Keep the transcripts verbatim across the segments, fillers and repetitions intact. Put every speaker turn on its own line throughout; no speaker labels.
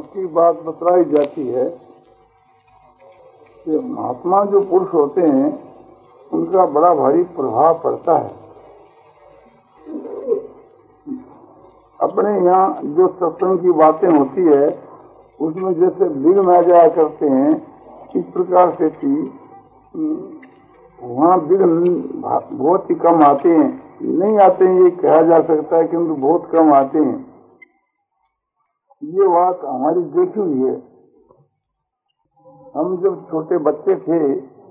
उसकी बात बतलाई जाती है कि महात्मा जो पुरुष होते हैं उनका बड़ा भारी प्रभाव पड़ता है। अपने यहाँ जो सत्संग की बातें होती है उसमें जैसे विघ्न आ जाया करते हैं, इस प्रकार से कि वहाँ विघ्न बहुत ही कम आते हैं। नहीं आते हैं ये कहा जा सकता है, किंतु बहुत कम आते हैं। ये बात हमारी देखी हुई है। हम जब छोटे बच्चे थे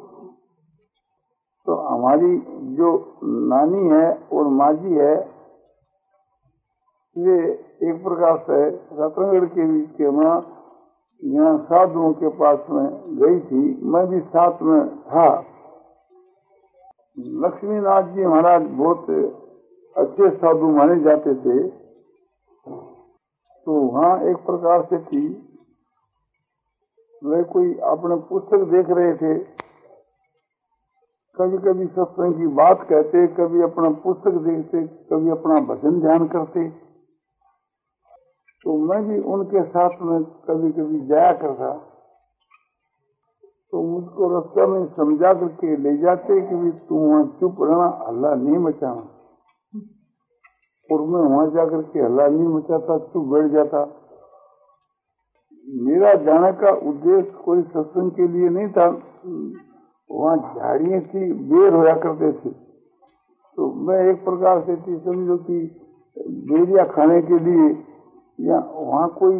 तो हमारी जो नानी है और माँ जी है, ये एक प्रकार से रतनगढ़ के बीच के वहाँ यहाँ साधुओं के पास में गई थी। मैं भी साथ में था। लक्ष्मीनाथ जी महाराज बहुत अच्छे साधु माने जाते थे। तो वहाँ एक प्रकार से थी, वे कोई अपने पुस्तक देख रहे थे। कभी कभी सत्संग की बात कहते, कभी अपना पुस्तक देखते, कभी अपना भजन ध्यान करते। तो मैं भी उनके साथ में कभी कभी जाया करता। तो मुझको रास्ते में समझा करके ले जाते कि भी तू वहाँ चुप रहना, हल्ला नहीं मचाना। और मैं वहाँ जाकर के हल्ला नहीं मचाता, चुप बैठ जाता। मेरा जाने का उद्देश्य कोई सत्संग के लिए नहीं था। वहाँ झाड़ियाँ थी, बेर होया करते थे। तो मैं एक प्रकार से थी, समझो कि बेरिया खाने के लिए, या वहाँ कोई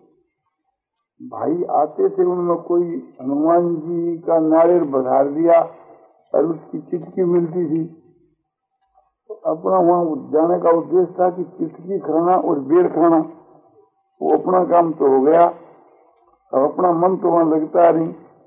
भाई आते थे, उनमें कोई हनुमान जी का नारियल बधार दिया और उसकी चिटकी मिलती थी। तो अपना वहाँ जाने का उद्देश्य था कि चिटकी खाना और बेर खाना। वो अपना काम तो हो गया, अब अपना मन तो वहाँ लगता नहीं।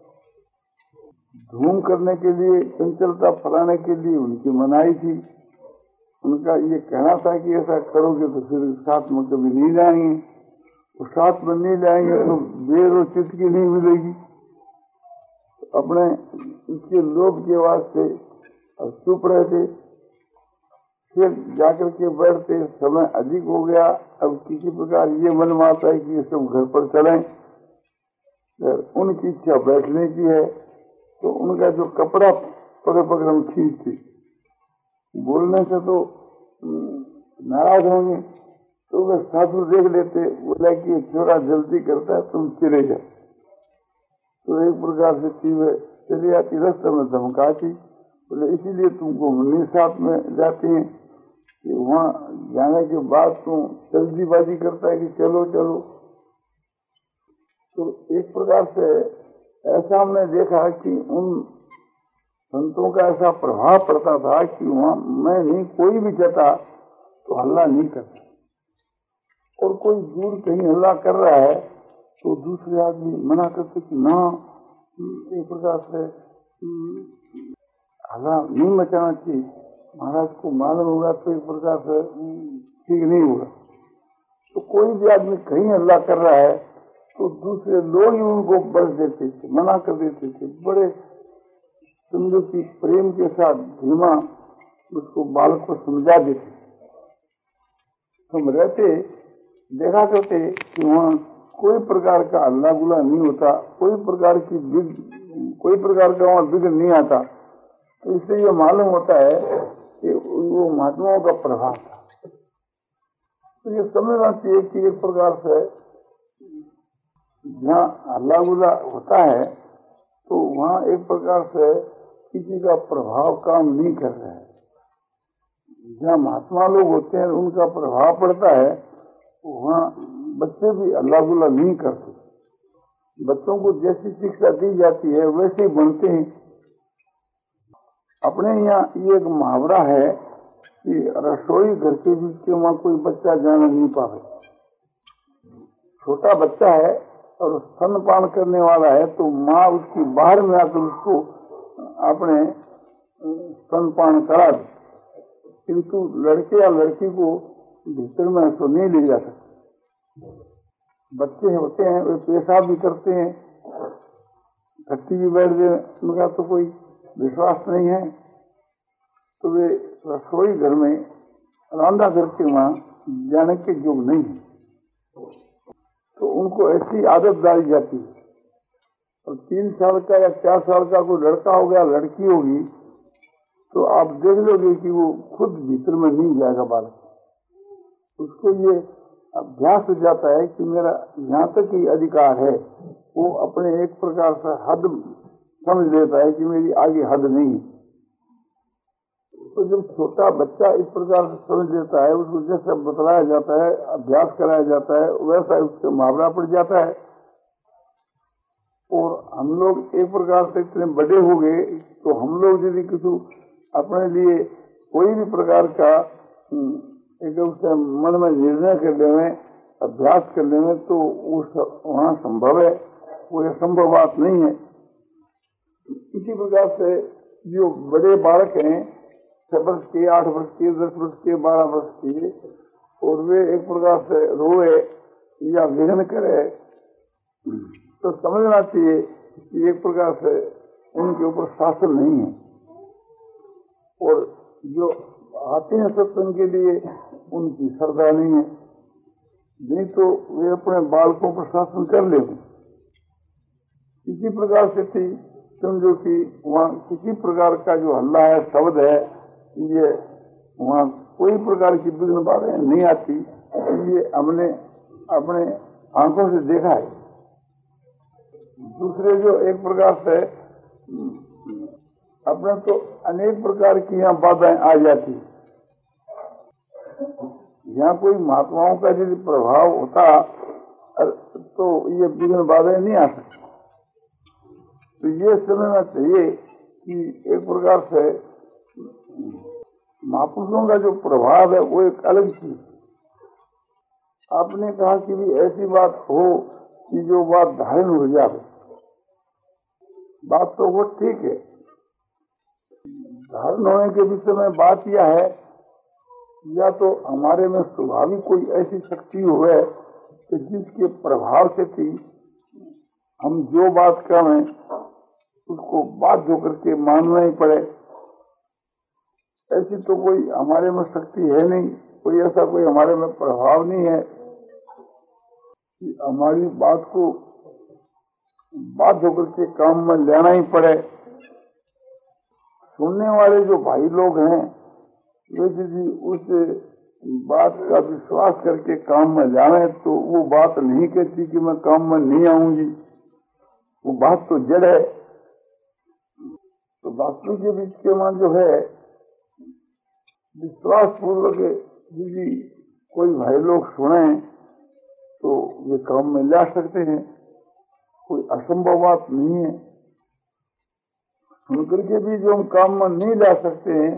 धूम करने के लिए, चंचलता फैलाने के लिए उनकी मनाही थी। उनका ये कहना था कि ऐसा करोगे तो फिर साथ में कभी नहीं जाएंगे, और साथ में नहीं जाएंगे तो बेर और चिटकी नहीं मिलेगी। तो अपने इसके लोभ के वास्ते चुप रहते। फिर जाकर के बैठते, समय अधिक हो गया। अब किसी प्रकार ये मन में आता है कि ये सब घर पर चलें। उनकी इच्छा बैठने की है, तो उनका जो कपड़ा पकड़ पकड़ हम खींचते, बोलने से तो नाराज होंगे। तो वे साधु देख लेते, बोला कि ये छोरा जल्दी करता है, तुम चले जाओ। तो एक प्रकार से चीजें चली आती, रास्ते में धमकाती। बोले इसीलिए तुमको मनी साथ में जाते हैं कि वहाँ जाने के बाद तुम जल्दीबाजी करता है कि चलो चलो। तो एक प्रकार से ऐसा हमने देखा कि उन संतों का ऐसा प्रभाव पड़ता था कि वहाँ मैं नहीं, कोई भी जाता तो हल्ला नहीं करता। और कोई दूर कहीं हल्ला कर रहा है तो दूसरे आदमी मना करते कि ना, एक प्रकार से हल्ला नहीं मचाना चाहिए, महाराज को मालूम होगा तो एक प्रकार से ठीक नहीं होगा। तो कोई भी आदमी कहीं हल्ला कर रहा है तो दूसरे लोग ही उनको बरस देते थे, मना कर देते थे। बड़े सुंदर की प्रेम के साथ धीमा उसको बालक को समझा देते। हम रहते देखा करते कि वहाँ कोई प्रकार का हल्ला गुला नहीं होता, कोई प्रकार की कोई प्रकार का वहाँ विघ्न नहीं आता। तो इससे ये मालूम होता है कि वो महात्माओं का प्रभाव था। तो ये समझना चाहिए कि एक प्रकार से जहाँ हल्ला गुला होता है तो वहाँ एक प्रकार से किसी का प्रभाव काम नहीं कर रहा है। जहाँ महात्मा लोग होते हैं उनका प्रभाव पड़ता है, वहाँ बच्चे भी हल्ला गुला नहीं करते। बच्चों को जैसी शिक्षा दी जाती है वैसे ही बनते हैं। अपने यहाँ ये एक मुहावरा है कि रसोई घर के बीच के वहाँ कोई बच्चा जाना नहीं पावे। छोटा बच्चा है और स्तनपान करने वाला है तो माँ उसकी बाहर में आकर उसको अपने स्तनपान करा दे, किंतु लड़के या लड़की को भीतर में तो नहीं ले जा सकते। बच्चे होते हैं वे पेशाब भी करते हैं, घट्टी भी बैठ गए, उनका तो कोई विश्वास नहीं है। तो वे रसोई घर में रांधा करके वहाँ जाने के योग नहीं है। तो उनको ऐसी आदत डाली जाती है। और तीन साल का या चार साल का कोई लड़का हो गया, लड़की होगी, तो आप देख लोगे कि वो खुद भीतर में नहीं जाएगा बालक। उसको ये अभ्यास हो जाता है कि मेरा यहाँ तक ही अधिकार है। वो अपने एक प्रकार से हद समझ लेता है कि मेरी आगे हद नहीं। तो जब छोटा बच्चा इस प्रकार से समझ लेता है, उसको जैसे बतलाया जाता है, अभ्यास कराया जाता है, वैसा उससे मुहावरा पड़ जाता है। और हम लोग एक प्रकार से इतने बड़े हो गए, तो हम लोग यदि किसी अपने लिए कोई भी प्रकार का एक उससे मन में निर्णय करने में, अभ्यास करने में, तो उस वहाँ संभव है, वो असंभव बात नहीं है। इसी प्रकार से जो बड़े बालक हैं, छह वर्ष के, आठ वर्ष के, दस वर्ष के, बारह वर्ष के, और वे एक प्रकार से रोए या विघ्न करे, तो समझना चाहिए कि एक प्रकार से उनके ऊपर शासन नहीं है। और जो आते हैं सत्संग के लिए, उनकी श्रद्धा नहीं है, नहीं तो वे अपने बालकों पर शासन कर ले। इसी प्रकार से थी, समझो कि वहाँ किसी प्रकार का जो हल्ला है, शब्द है, ये वहाँ कोई प्रकार की विघ्न बाधाएं नहीं आती। ये हमने अपने आंखों से देखा है। दूसरे जो एक प्रकार से अपने तो अनेक प्रकार की यहाँ बाधाएं आ जाती। यहाँ कोई महात्माओं का यदि प्रभाव होता तो ये विघ्न बाधाएं नहीं आ सकती। तो ये समझना चाहिए कि एक प्रकार से महापुरुषों का जो प्रभाव है वो एक अलग चीज। आपने कहा कि भी ऐसी बात हो कि जो बात धारण हो जाए, बात तो वो ठीक है। धारण होने के विषय में बात यह है, या तो हमारे में स्वाभाविक कोई ऐसी शक्ति हुए कि जिसके प्रभाव से थी हम जो बात करें उसको बाध्य होकर के मानना ही पड़े। ऐसी तो कोई हमारे में शक्ति है नहीं, कोई ऐसा कोई हमारे में प्रभाव नहीं है कि हमारी बात को बाध्य होकर के काम में लेना ही पड़े। सुनने वाले जो भाई लोग हैं, वे यदि उस बात का विश्वास करके काम में जाए तो वो बात नहीं कहती कि मैं काम में नहीं आऊंगी, वो बात तो जड़ है। तो वास्तविक के बीच के मान जो है, विश्वास पूर्वक यदि कोई भाई लोग सुने तो ये काम में ला सकते हैं, कोई असंभव बात नहीं है। सुनकर के भी जो हम काम में नहीं ला सकते हैं,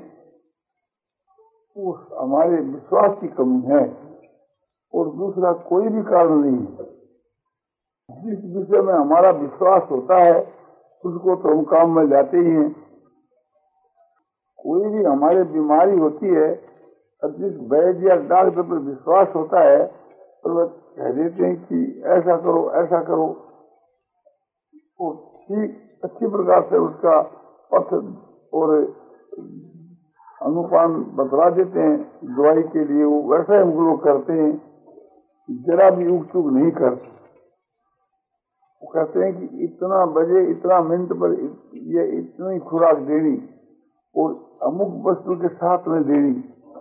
उस हमारे विश्वास की कमी है और दूसरा कोई भी कारण नहीं है। जिस विषय में हमारा विश्वास होता है उसको तो हम काम में लाते ही हैं। कोई भी हमारे बीमारी होती है और जिस वैद्य या डॉक्टर पर विश्वास होता है और वह कह देते हैं कि ऐसा करो ऐसा करो, वो ठीक अच्छी प्रकार से उसका पथ और अनुपान बतला देते हैं दवाई के लिए, वो वैसे हम लोग करते हैं, जरा भी उग चुग नहीं करते। वो कहते हैं कि इतना बजे इतना मिनट पर ये इतनी खुराक देनी और अमुक वस्तु के साथ में देनी।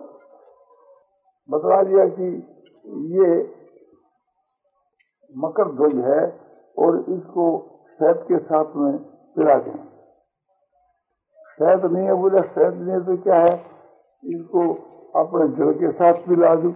बतला दिया कि ये मकर ध्वज है और इसको शहद के साथ में पिला दें। शहद नहीं है, बोला शहद नहीं है तो क्या है, इसको अपने जल के साथ पिला दो।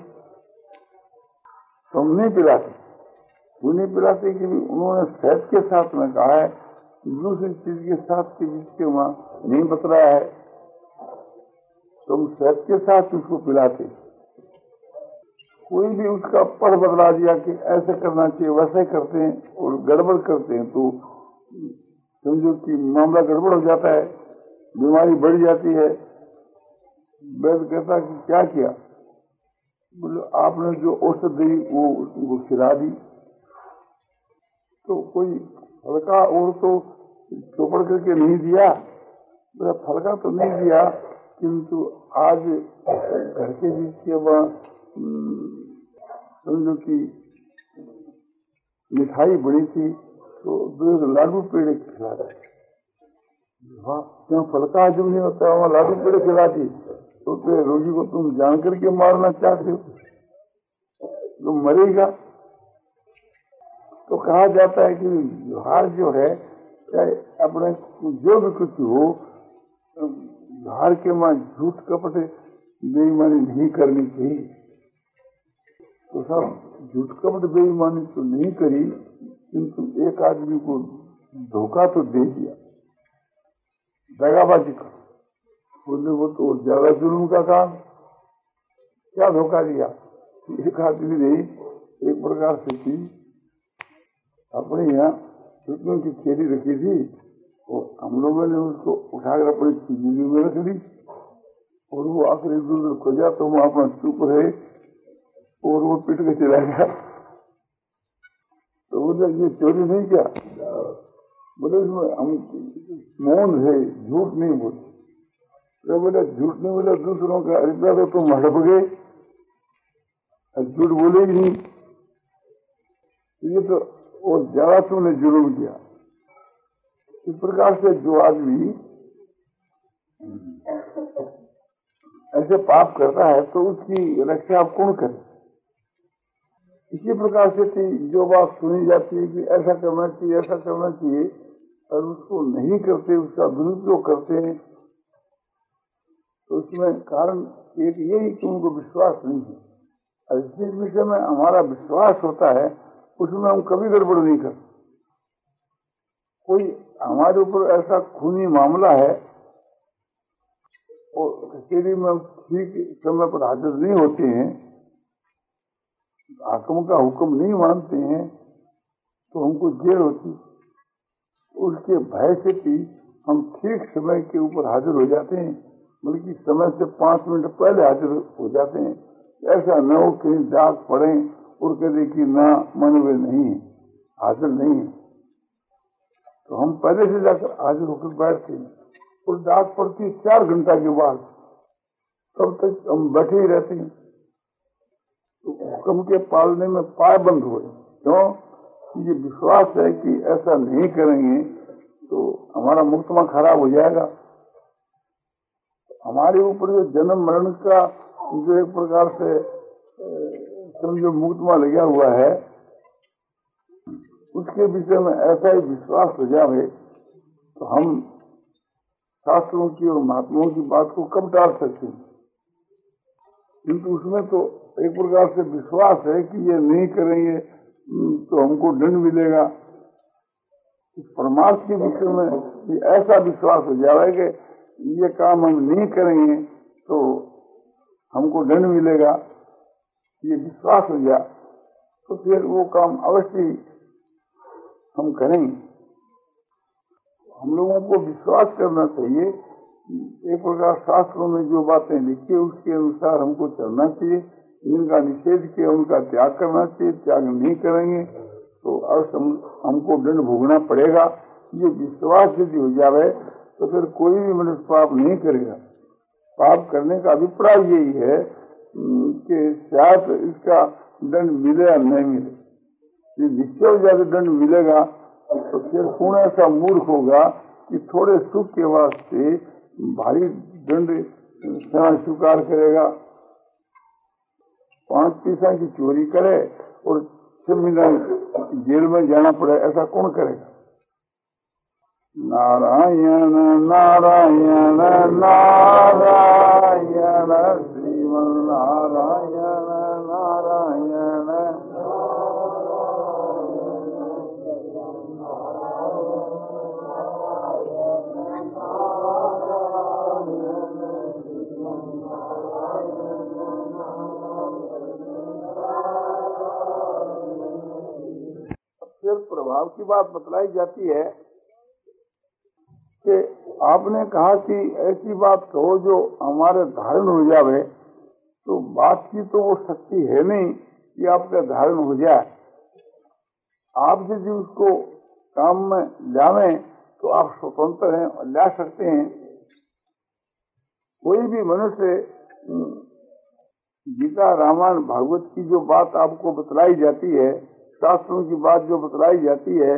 तो हम नहीं पिलाते, वो नहीं पिलाते कि उन्होंने शहद के साथ में कहा है, दूसरी चीज के साथ के जिसके वहां नहीं बतलाया है, तो हम शहद के साथ उसको पिलाते। कोई भी उसका पढ़ बदला दिया कि ऐसे करना चाहिए, वैसे करते हैं और गड़बड़ करते हैं, तो समझो कि मामला गड़बड़ हो जाता है, बीमारी बढ़ जाती है। वैद्य कहता कि क्या किया, बोले आपने जो औषध दी वो उनको खिला दी। तो कोई हल्का और तो चौपड़ करके नहीं दिया, बोला हल्का तो नहीं दिया, किंतु आज घर के बीच के वहाँ समझो कि मिठाई बड़ी थी तो दो लाडू पेड़े खिला रहे, क्यों फलका हजम नहीं होता, वहां लाडू पेड़े खिला दी तो तेरे रोगी को तुम जान करके मारना चाहते हो, तुम मरेगा। तो कहा जाता है कि व्यवहार जो है चाहे अपने जो भी कुछ हो, व्यवहार के मां झूठ कपट बेईमानी नहीं करनी चाहिए। तो सब झूठ कपट बेईमानी तो नहीं करी, किंतु एक आदमी को धोखा तो दे दिया, दगाबाजी का बोले वो तो ज्यादा जुल्म का काम। क्या धोखा दिया? एक आदमी ने एक प्रकार से की अपने यहाँ रुपयों की खेती रखी थी, और हम लोगों ने उसको उठाकर अपनी चीनी में रख दी, और वो आखिर एक दूसरे खोजा तो वहां अपना चुप रहे और वो पिट के चला गया। तो बोले ये चोरी नहीं किया? बोले इसमें हम मौन है, झूठ नहीं बोले। तो बोले झूठ नहीं बोले, दूसरों का अरिपा तो तुम हड़प गए, झूठ बोले ही नहीं, ये तो और ज्यादा तुमने जुर्म किया। इस प्रकार से जो आदमी ऐसे पाप करता है तो उसकी रक्षा आप कौन करे? इसी प्रकार से थी जो बात सुनी जाती है कि ऐसा करना चाहिए ऐसा करना चाहिए, और उसको नहीं करते, उसका दुरुपयोग करते हैं, तो उसमें कारण एक यही कि उनको विश्वास नहीं है। और जिस विषय में हमारा विश्वास होता है उसमें हम कभी गड़बड़ नहीं करते। कोई हमारे ऊपर ऐसा खूनी मामला है और कचहरी में ठीक समय पर हाजिर नहीं होते हैं, हाकिम का हुक्म नहीं मानते हैं, तो हमको जेल होती। उसके भय से भी हम ठीक समय के ऊपर हाजिर हो जाते हैं, बल्कि समय से पांच मिनट पहले हाजिर हो जाते हैं। ऐसा न हो कहीं डाक पड़े और कहे कि ना मन वे नहीं है, हाजिर नहीं है, तो हम पहले से जाकर हाजिर होकर बैठते हैं, और डाक पड़ती चार घंटा के बाद, तब तक हम बैठे ही रहते हैं। तो हुक्म के पालने में पायबंद हुए, क्यों? ये विश्वास है कि ऐसा नहीं करेंगे तो हमारा मुकदमा खराब हो जाएगा। हमारे ऊपर जो जन्म मरण का जो एक प्रकार से समझो मुकदमा लगा हुआ है, उसके विषय में ऐसा ही विश्वास हो जाए तो हम शास्त्रों की और महात्माओं की बात को कब टाल सकते हैं? किंतु उसमें तो एक प्रकार से विश्वास है कि ये नहीं करेंगे तो हमको दंड मिलेगा। इस परमार्थ के विषय में ऐसा विश्वास हो जाए कि ये काम हम नहीं करेंगे तो हमको दंड मिलेगा, ये विश्वास हो जाए तो फिर वो काम अवश्य हम करेंगे। हम लोगों को विश्वास करना चाहिए, एक प्रकार शास्त्रों में जो बातें लिखी उसके अनुसार हमको चलना चाहिए, जिनका निषेध किया उनका त्याग करना चाहिए, त्याग नहीं करेंगे तो अवश्य हमको दंड भोगना पड़ेगा। ये विश्वास यदि हो जाए तो फिर कोई भी मनुष्य पाप नहीं करेगा। पाप करने का अभिप्राय यही है कि शायद इसका दंड मिले या नहीं मिले। ये निश्चय हो जाए दंड मिलेगा तो फिर कौन ऐसा मूर्ख होगा कि थोड़े सुख के वास्ते भारी दंड स्वीकार करेगा। पांच पैसा की चोरी करे और छह महीना जेल में जाना पड़े, ऐसा कौन करेगा? नारायण नारायण नारायण श्रीमन नारायण नारायण। फिर प्रभाव की बात बतलाई जाती है कि आपने कहा कि ऐसी बात कहो जो हमारे धारण हो जावे, तो बात की तो वो शक्ति है नहीं कि आपका धारण हो जाए। आप यदि उसको काम में लावे तो आप स्वतंत्र हैं और ला सकते हैं। कोई भी मनुष्य गीता रामायण भागवत की जो बात आपको बतलाई जाती है शास्त्रों की बात जो बतलाई जाती है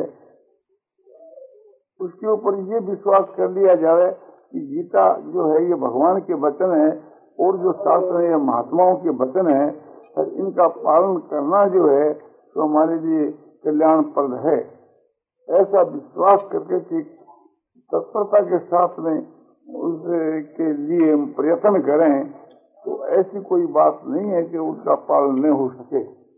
उसके ऊपर ये विश्वास कर लिया जाए कि गीता जो है ये भगवान के वचन है और जो शास्त्र है ये महात्माओं के वचन है, और इनका पालन करना जो है तो हमारे लिए कल्याणप्रद है। ऐसा विश्वास करके कि तत्परता के साथ में उसके लिए हम प्रयत्न करें, तो ऐसी कोई बात नहीं है कि उसका पालन न हो सके।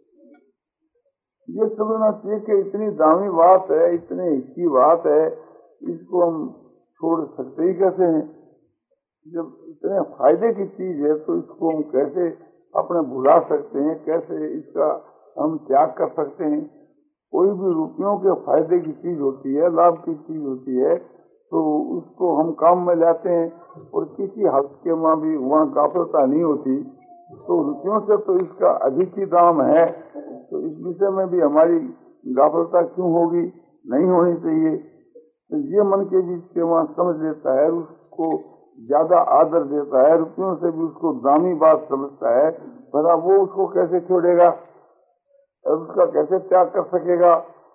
ये समझना चाहिए कि इतनी दामी बात है, इतनी अच्छी बात है, इसको हम छोड़ सकते ही कैसे हैं? जब इतने फायदे की चीज है तो इसको हम कैसे अपने भुला सकते हैं, कैसे इसका हम त्याग कर सकते हैं? कोई भी रुपयों के फायदे की चीज होती है, लाभ की चीज होती है, तो उसको हम काम में लाते हैं और किसी हालत के वहाँ भी वहाँ गाफलता नहीं होती। तो रुपयों से तो इसका अधिक ही दाम है, तो इस विषय में भी हमारी गाफलता क्यों होगी? नहीं होनी चाहिए। तो ये मन के बीच के वहाँ समझ लेता है, उसको ज्यादा आदर देता है, रुपयों से भी उसको दामी बात समझता है, भला वो उसको कैसे छोड़ेगा और उसका कैसे त्याग कर सकेगा?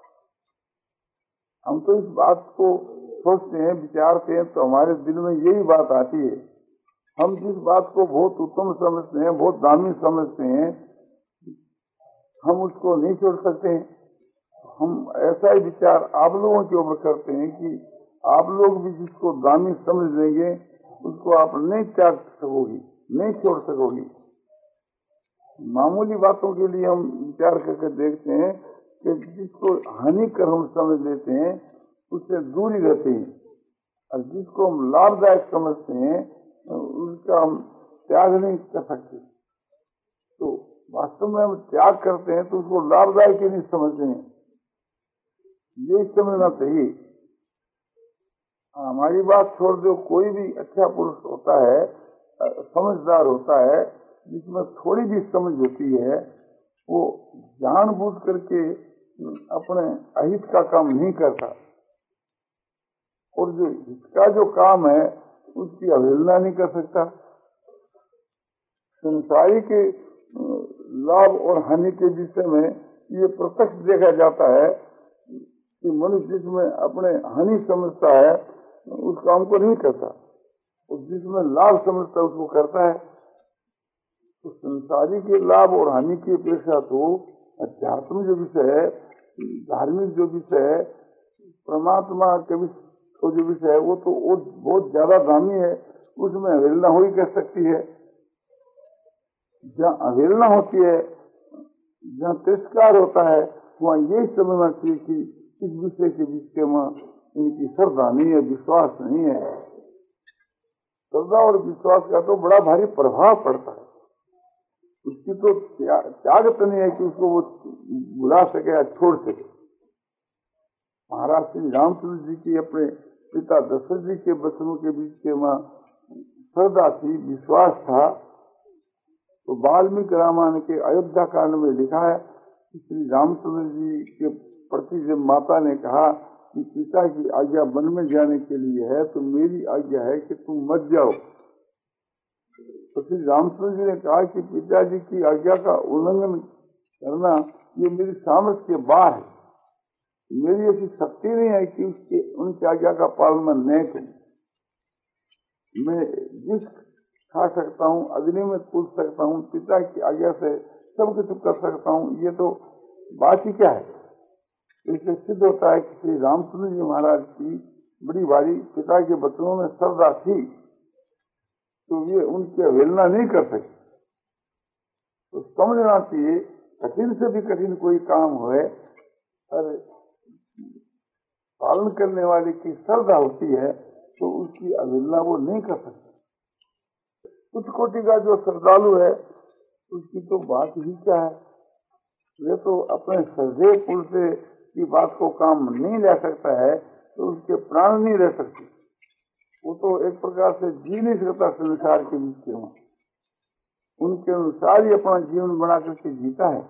हम तो इस बात को सोचते हैं, विचारते हैं, तो हमारे दिल में यही बात आती है। हम जिस बात को बहुत उत्तम समझते हैं, बहुत दामी समझते हैं, हम उसको नहीं छोड़ सकते हैं। हम ऐसा ही विचार आप लोगों के ऊपर करते हैं कि आप लोग भी जिसको दामी समझ लेंगे उसको आप नहीं त्याग सकोगी, नहीं छोड़ सकोगी। मामूली बातों के लिए हम विचार करके देखते हैं कि जिसको हानिकर हम समझ लेते हैं उससे दूर ही रहते हैं, और जिसको हम लाभदायक समझते हैं उसका हम त्याग नहीं कर सकते। तो वास्तव में हम त्याग करते हैं तो उसको लाभदायक ही नहीं समझते हैं, ये समझना चाहिए। हमारी बात छोड़ दो, कोई भी अच्छा पुरुष होता है, समझदार होता है, जिसमें थोड़ी भी समझ होती है, वो जानबूझ करके अपने अहित का काम नहीं करता, और जो हित का जो काम है उसकी अवहेलना नहीं कर सकता। संसारी के लाभ और हानि के विषय में ये प्रत्यक्ष देखा जाता है कि मनुष्य जिसमें अपने हानि समझता है उस काम को नहीं करता, और जिसमें लाभ समझता है उसको करता है। तो संसारी के लाभ और हानि की अपेक्षा तो अध्यात्म जो विषय है, धार्मिक जो विषय है, परमात्मा के जो विषय है, वो तो बहुत ज्यादा दामी है, उसमें अवहेलना हो ही कर सकती है। जहाँ अवहेलना होती है, जहाँ तिरस्कार होता है, वहाँ यही समझना चाहिए कि इस विषय के बीच के वहाँ इनकी श्रद्धा नहीं है, विश्वास नहीं है। श्रद्धा और विश्वास का तो बड़ा भारी प्रभाव पड़ता है। उसकी तो त्याग तो नहीं है कि उसको वो बुला सके या छोड़ सके। महाराज श्री रामचंद्र जी की अपने पिता दशरथ जी के वचनों के बीच के वहाँ श्रद्धा थी, विश्वास था। तो वाल्मीकि रामायण के अयोध्या कांड में लिखा है कि श्री रामचंद्र जी के प्रति जब माता ने कहा कि पिता की आज्ञा वन में जाने के लिए है, तो मेरी आज्ञा है कि तुम मत जाओ। तो श्री रामचंद्र जी ने कहा कि पिताजी की आज्ञा का उल्लंघन करना ये मेरी सामर्थ्य के बाहर है, मेरी ऐसी शक्ति नहीं है कि उसके उनकी आज्ञा का पालन मैं न करूं। मैं जिस खा सकता हूँ, अग्नि में कूद सकता हूँ, पिता की आज्ञा से सब कुछ कर सकता हूँ, ये तो बात ही क्या है। इससे सिद्ध होता है कि श्री रामचंद्र जी महाराज की बड़ी भारी पिता के वचनों में श्रद्धा थी, तो ये उनकी अवहेलना नहीं कर सके। तो समझना चाहिए, कठिन से भी कठिन कोई काम होए, और पालन करने वाले की श्रद्धा होती है तो उसकी अवहेलना वो नहीं कर सकते। कुछ कोटि का जो श्रद्धालु है उसकी तो बात ही क्या है, वे तो अपने श्रद्धेय पुरुष से की बात को काम नहीं ले सकता है तो उसके प्राण नहीं रह सकते। वो तो एक प्रकार से जी नहीं सकता संसार के बीच में, उनके अनुसार ही अपना जीवन बना करके जीता है।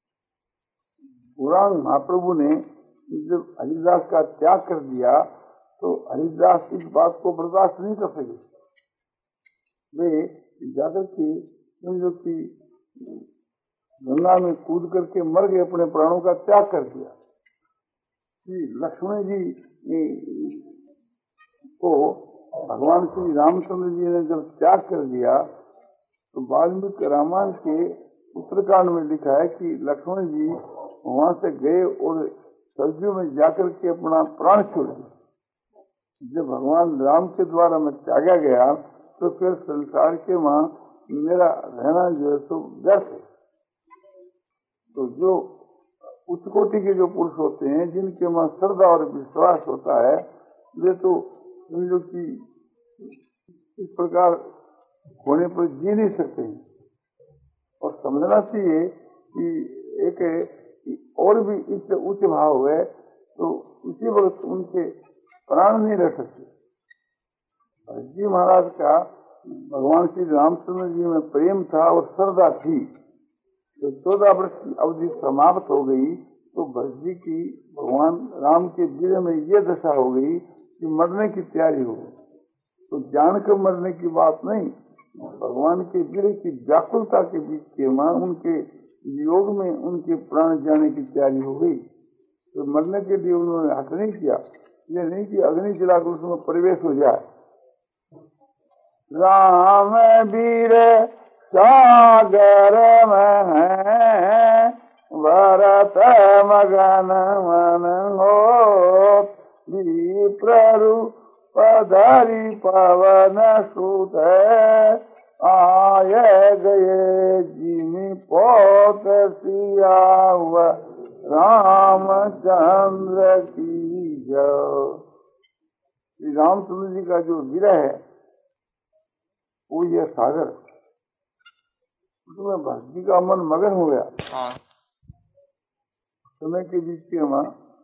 पुराण महाप्रभु ने जब हरिदास का त्याग कर दिया तो हरिदास इस बात को बर्दाश्त नहीं कर सके। वे जाकर के समझो कि गंगा में कूद करके मर गए, अपने प्राणों का त्याग कर दिया। लक्ष्मण जी को भगवान श्री रामचंद्र जी ने जब त्याग कर दिया तो वाल्मीकि रामायण के उत्तरकांड में लिखा है कि लक्ष्मण जी वहां से गए और सरजू में जाकर के अपना प्राण छोड़ दिया। जब भगवान राम के द्वारा मैं त्यागा गया तो फिर संसार के वहां मेरा रहना जो है तो व्यर्थ है। तो जो उच्च कोटि के जो पुरुष होते हैं जिनके वहां श्रद्धा और विश्वास होता है, वे तो समझो कि इस प्रकार होने पर जी नहीं सकते हैं। और समझना चाहिए कि एक और भी इससे उच्च भाव है तो उसी वक्त उनके प्राण नहीं रह सकते। जी महाराज का भगवान श्री रामचंद्र जी में प्रेम था और श्रद्धा थी। तो चौदह वर्ष की अवधि समाप्त हो गई तो भरत जी की भगवान राम के वीर में ये दशा हो गई कि मरने की तैयारी हो गई। तो जानकर मरने की बात नहीं, भगवान के वीर की व्याकुलता के बीच के मां उनके योग में उनके प्राण जाने की तैयारी हो गई। तो मरने के लिए उन्होंने हट नहीं किया, ये नहीं कि अग्नि जलाकर उसमें प्रवेश हो जाए। राम वीर सागर में भरत मगन मन हो, विप्ररूप धरि पवन सुत आए गए जिमि पोत सियाव रामचंद्र की जय। श्री रामचंद्र जी का जो विरह है वो ये सागर, उसमें भरत जी का मन मगन हो गया। समय के बीच के वहां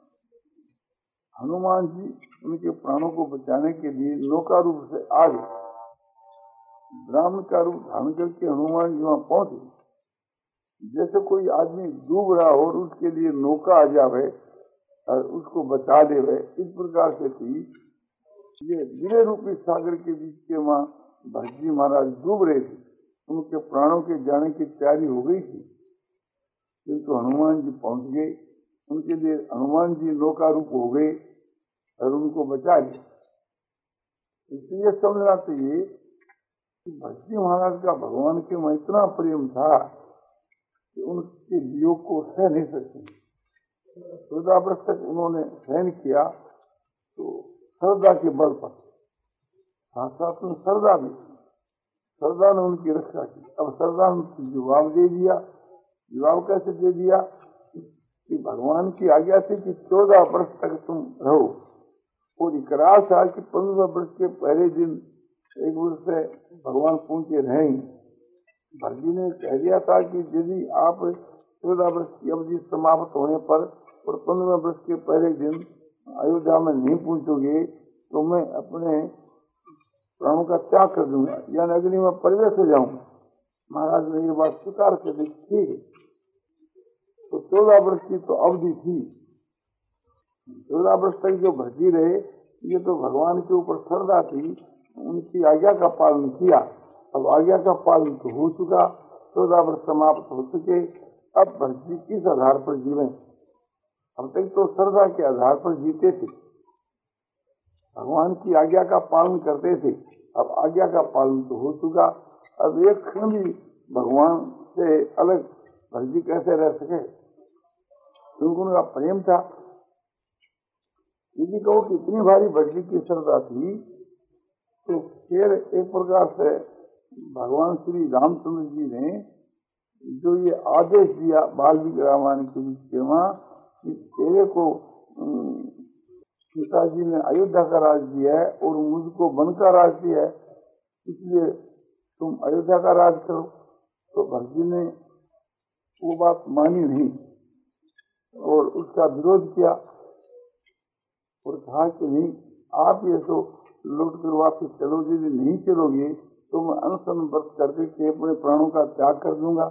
हनुमान जी उनके प्राणों को बचाने के लिए नौका रूप से आ गए। ब्राह्मण का रूप धारण करके हनुमान जी वहां पहुंचे। जैसे कोई आदमी डूब रहा हो और उसके लिए नौका आ जावे और उसको बचा देवे, इस प्रकार से थी ये विरह रूपी सागर के बीच के वहां भरत जी महाराज डूब रहे थे। उनके प्राणों के जाने की तैयारी हो गई थी, किंतु हनुमान जी पहुंच गए। उनके लिए हनुमान जी नौका रूप हो गए और उनको बचा लिया। इसलिए समझना चाहिए कि भरत जी महाराज का भगवान के में इतना प्रेम था कि उनके वियोग को सह नहीं सकते। चौदह वर्ष तक उन्होंने सहन किया तो श्रद्धा के बल पर, साथ साथ में श्रद्धा भी, श्रद्धा ने उनकी रक्षा की। अब श्रद्धा ने जवाब दे दिया। जवाब कैसे दे दिया कि भगवान की आज्ञा थी कि चौदह वर्ष तक तुम रहो, और इकरार था कि पंद्रह वर्ष के पहले दिन एक वर्ष से भगवान पहुंचे रहेंगे। भरत जी ने कह दिया था कि यदि आप चौदह वर्ष की अवधि समाप्त होने पर और पंद्रह वर्ष के पहले दिन अयोध्या में नहीं पहुंचोगे तो मैं अपने प्राणों का त्याग कर दूंगा, यानी अग्नि में प्रवेश हो जाऊंगा। महाराज ने ये बात स्वीकार कर दी, ठीक है। तो चौदह वर्ष की तो अवधि थी। चौदह वर्ष तक जो भरती रहे, ये तो भगवान के ऊपर श्रद्धा थी, उनकी आज्ञा का पालन किया। अब आज्ञा का पालन तो हो चुका, चौदह वर्ष समाप्त हो चुके। अब भरती किस आधार पर जीवे? अब तक तो श्रद्धा के आधार पर जीते थे, भगवान की आज्ञा का पालन करते थे। अब आज्ञा का पालन तो हो चुका, अब एक क्षण भी भगवान से अलग भरत जी कैसे रह सके? क्योंकि उनका प्रेम था। यदि कहो कि इतनी भारी भरत जी की श्रद्धा थी तो फिर एक प्रकार से भगवान श्री रामचंद्र जी ने जो ये आदेश दिया वाल्मीकि रामायण के बीच के वहां कि तेरे को सीता जी ने अयोध्या का राज दिया है और मुझको वन का राज दिया है, इसलिए तुम अयोध्या का राज करो। तो भरत जी ने वो बात मानी नहीं और उसका विरोध किया और कहा कि नहीं, आप ये तो लौट कर वापिस चलो, यदि नहीं चलोगे तो मैं अनशन व्रत करके के अपने प्राणों का त्याग कर दूंगा।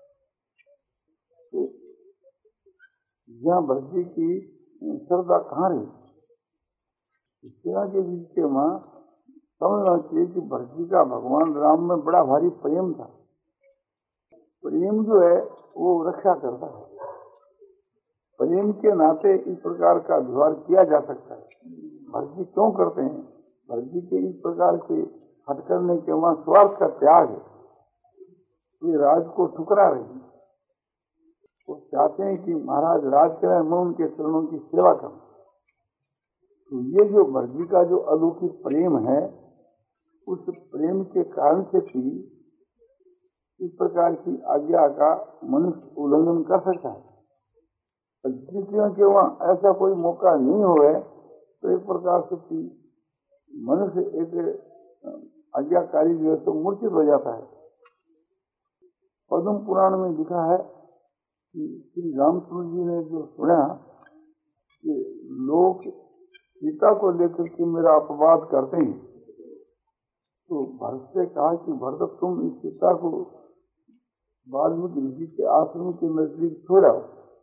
तो यहाँ भरत जी की श्रद्धा कहाँ रही? सेना के बीच के मां समझना चाहिए कि भरत जी का भगवान राम में बड़ा भारी प्रेम था। प्रेम जो है वो रक्षा करता है। प्रेम के नाते इस प्रकार का व्यवहार किया जा सकता है। भरत जी क्यों करते हैं? भरत जी के इस प्रकार के हट करने के वहां स्वार्थ का त्याग है। वे राज को ठुकरा रहे हैं। वो चाहते हैं कि महाराज राज करें, मैं उनके चरणों की सेवा करूं। तो ये जो भरत जी का जो अलौकिक प्रेम है, उस प्रेम के कारण से भी इस प्रकार की आज्ञा का मनुष्य उल्लंघन कर सकता है। जिसके के वहां ऐसा कोई मौका नहीं हुए तो एक प्रकार से मनुष्य एक आज्ञाकारी जो है तो मूर्छित हो जाता है। पद्म पुराण में लिखा है कि श्री रामचंद्र जी ने जो सुना कि लोग सीता को लेकर के मेरा अपवाद करते हैं, तो भरत से कहा कि भरत तुम इस सीता को वाल्मीकि ऋषि के आश्रम के नजदीक छोड़ाओ।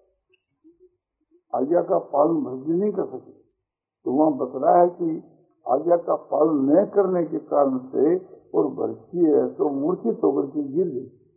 आज्ञा का पालन भरत जी नहीं कर सके। तो वहां बता है कि आज्ञा का पालन न करने के कारण से और भरत जी है तो मूर्छित होकर के गिर गई।